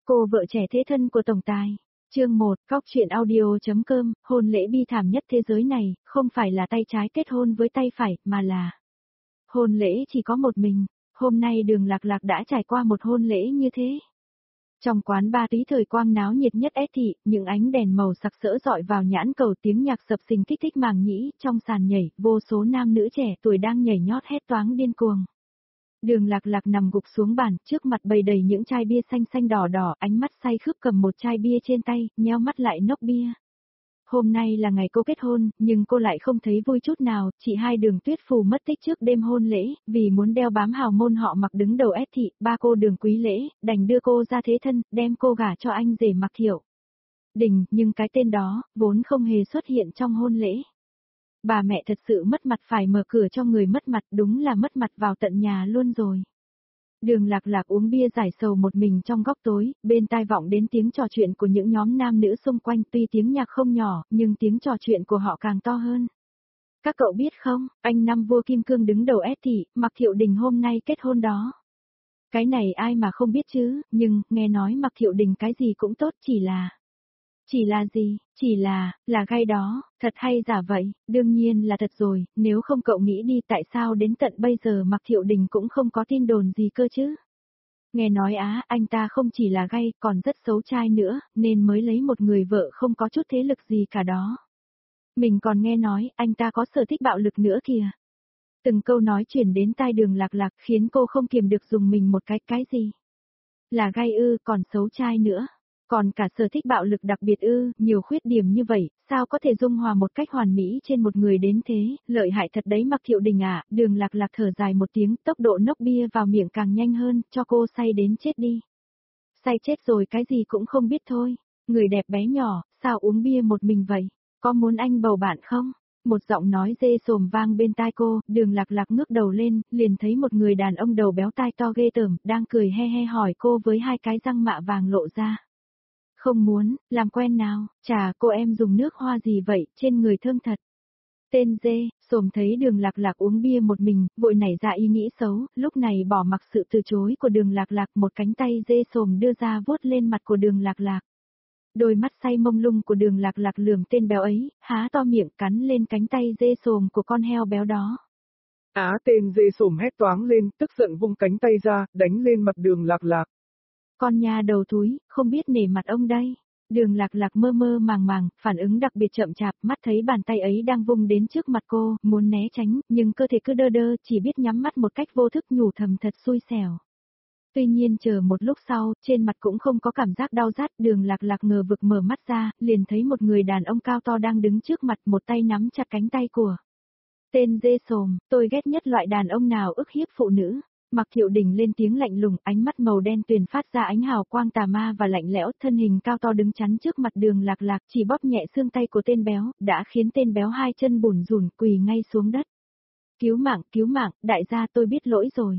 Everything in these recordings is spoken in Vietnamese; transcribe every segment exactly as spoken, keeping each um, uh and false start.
Cô vợ trẻ thế thân của tổng tài. Chương một, Góc truyện audio.com, hôn lễ bi thảm nhất thế giới này, không phải là tay trái kết hôn với tay phải, mà là hôn lễ chỉ có một mình. Hôm nay Đường Lạc Lạc đã trải qua một hôn lễ như thế. Trong quán ba tí thời quang náo nhiệt nhất S thị, những ánh đèn màu sặc sỡ dọi vào nhãn cầu, tiếng nhạc sập sình kích thích màng nhĩ, trong sàn nhảy, vô số nam nữ trẻ tuổi đang nhảy nhót hét toáng điên cuồng. Đường Lạc Lạc nằm gục xuống bàn, trước mặt bày đầy những chai bia xanh xanh đỏ đỏ, ánh mắt say khướp cầm một chai bia trên tay, nheo mắt lại nốc bia. Hôm nay là ngày cô kết hôn, nhưng cô lại không thấy vui chút nào, chị hai Đường Tuyết Phù mất tích trước đêm hôn lễ, vì muốn đeo bám hào môn họ Mặc đứng đầu S thị, ba cô Đường Quý Lễ, đành đưa cô ra thế thân, đem cô gả cho anh rể Mặc Thiệu Đình, nhưng cái tên đó, vốn không hề xuất hiện trong hôn lễ. Bà mẹ thật sự mất mặt, phải mở cửa cho người mất mặt, đúng là mất mặt vào tận nhà luôn rồi. Đường Lạc Lạc uống bia giải sầu một mình trong góc tối, bên tai vọng đến tiếng trò chuyện của những nhóm nam nữ xung quanh, tuy tiếng nhạc không nhỏ, nhưng tiếng trò chuyện của họ càng to hơn. Các cậu biết không, anh năm vua Kim Cương đứng đầu S thị, Mặc Thiệu Đình hôm nay kết hôn đó. Cái này ai mà không biết chứ, nhưng, nghe nói Mặc Thiệu Đình cái gì cũng tốt, chỉ là... Chỉ là gì, chỉ là, là gai đó, thật hay giả vậy, đương nhiên là thật rồi, nếu không cậu nghĩ đi tại sao đến tận bây giờ Mặc Thiệu Đình cũng không có tin đồn gì cơ chứ. Nghe nói á, anh ta không chỉ là gay, còn rất xấu trai nữa, nên mới lấy một người vợ không có chút thế lực gì cả đó. Mình còn nghe nói, anh ta có sở thích bạo lực nữa kìa. Từng câu nói chuyển đến tai Đường Lạc Lạc khiến cô không kiềm được dùng mình một cái, cái gì? Là gay ư, còn xấu trai nữa. Còn cả sở thích bạo lực đặc biệt ư, nhiều khuyết điểm như vậy, sao có thể dung hòa một cách hoàn mỹ trên một người đến thế, lợi hại thật đấy Mặc Thiệu Đình à. Đường Lạc Lạc thở dài một tiếng, tốc độ nốc bia vào miệng càng nhanh hơn, cho cô say đến chết đi. Say chết rồi cái gì cũng không biết thôi, người đẹp bé nhỏ, sao uống bia một mình vậy, có muốn anh bầu bạn không? Một giọng nói dê sồm vang bên tai cô, Đường Lạc Lạc ngước đầu lên, liền thấy một người đàn ông đầu béo tai to ghê tởm, đang cười he he hỏi cô với hai cái răng mạ vàng lộ ra. Không muốn, làm quen nào, chà cô em dùng nước hoa gì vậy, trên người thơm thật. Tên dê, sồm thấy Đường Lạc Lạc uống bia một mình, vội nảy ra ý nghĩ xấu, lúc này bỏ mặc sự từ chối của Đường Lạc Lạc, một cánh tay dê sồm đưa ra vuốt lên mặt của Đường Lạc Lạc. Đôi mắt say mông lung của Đường Lạc Lạc lườm tên béo ấy, há to miệng cắn lên cánh tay dê sồm của con heo béo đó. Á tên dê sồm hét toáng lên, tức giận vung cánh tay ra, đánh lên mặt Đường Lạc Lạc. Con nhà đầu thúi, không biết nể mặt ông đây. Đường Lạc Lạc mơ mơ màng màng, phản ứng đặc biệt chậm chạp, mắt thấy bàn tay ấy đang vung đến trước mặt cô, muốn né tránh, nhưng cơ thể cứ đơ đơ, chỉ biết nhắm mắt một cách vô thức nhủ thầm thật xui xẻo. Tuy nhiên chờ một lúc sau, trên mặt cũng không có cảm giác đau rát, Đường Lạc Lạc ngờ vực mở mắt ra, liền thấy một người đàn ông cao to đang đứng trước mặt, một tay nắm chặt cánh tay của tên dê sồm. Tôi ghét nhất loại đàn ông nào ức hiếp phụ nữ. Mặc Thiệu Đình lên tiếng lạnh lùng, ánh mắt màu đen tuyền phát ra ánh hào quang tà ma và lạnh lẽo, thân hình cao to đứng chắn trước mặt Đường Lạc Lạc, chỉ bóp nhẹ xương tay của tên béo, đã khiến tên béo hai chân bủn rủn quỳ ngay xuống đất. Cứu mạng, cứu mạng, đại gia tôi biết lỗi rồi.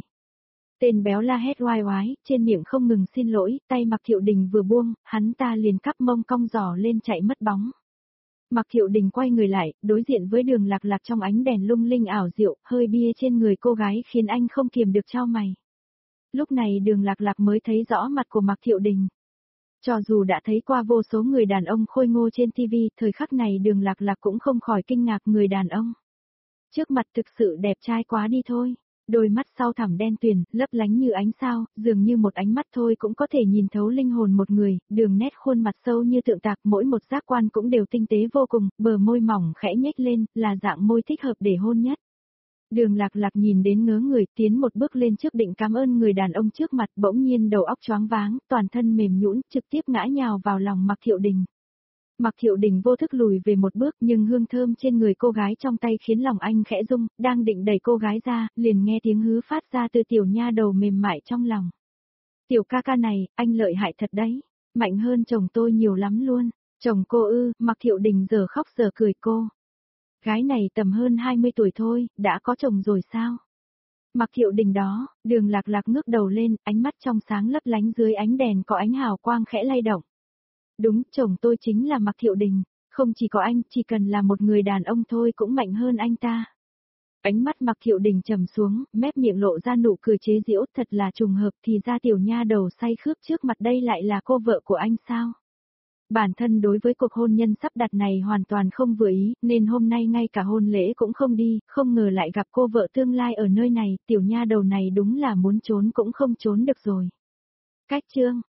Tên béo la hét oai oái, trên miệng không ngừng xin lỗi, tay Mặc Thiệu Đình vừa buông, hắn ta liền cắp mông cong giỏ lên chạy mất bóng. Mặc Thiệu Đình quay người lại, đối diện với Đường Lạc Lạc trong ánh đèn lung linh ảo diệu, hơi bia trên người cô gái khiến anh không kiềm được chau mày. Lúc này Đường Lạc Lạc mới thấy rõ mặt của Mặc Thiệu Đình. Cho dù đã thấy qua vô số người đàn ông khôi ngô trên ti vi, thời khắc này Đường Lạc Lạc cũng không khỏi kinh ngạc người đàn ông. Trước mặt thực sự đẹp trai quá đi thôi. Đôi mắt sau thẳm đen tuyền, lấp lánh như ánh sao, dường như một ánh mắt thôi cũng có thể nhìn thấu linh hồn một người, đường nét khuôn mặt sâu như tượng tạc, mỗi một giác quan cũng đều tinh tế vô cùng, bờ môi mỏng khẽ nhếch lên, là dạng môi thích hợp để hôn nhất. Đường Lạc Lạc nhìn đến ngớ người, tiến một bước lên trước định cảm ơn người đàn ông trước mặt, bỗng nhiên đầu óc choáng váng, toàn thân mềm nhũn, trực tiếp ngã nhào vào lòng Mặc Thiệu Đình. Mặc Thiệu Đình vô thức lùi về một bước, nhưng hương thơm trên người cô gái trong tay khiến lòng anh khẽ rung, đang định đẩy cô gái ra, liền nghe tiếng hứ phát ra từ tiểu nha đầu mềm mại trong lòng. Tiểu ca ca này, anh lợi hại thật đấy, mạnh hơn chồng tôi nhiều lắm luôn. Chồng cô ư? Mặc Thiệu Đình giờ khóc giờ cười cô. Gái này tầm hơn hai mươi tuổi thôi, đã có chồng rồi sao? Mặc Thiệu Đình đó, Đường Lạc Lạc ngước đầu lên, ánh mắt trong sáng lấp lánh dưới ánh đèn có ánh hào quang khẽ lay động. Đúng, chồng tôi chính là Mặc Thiệu Đình, không chỉ có anh, chỉ cần là một người đàn ông thôi cũng mạnh hơn anh ta. Ánh mắt Mặc Thiệu Đình trầm xuống, mép miệng lộ ra nụ cười chế giễu, thật là trùng hợp, thì ra tiểu nha đầu say khướt trước mặt đây lại là cô vợ của anh sao? Bản thân đối với cuộc hôn nhân sắp đặt này hoàn toàn không vừa ý, nên hôm nay ngay cả hôn lễ cũng không đi, không ngờ lại gặp cô vợ tương lai ở nơi này, tiểu nha đầu này đúng là muốn trốn cũng không trốn được rồi. Cách chương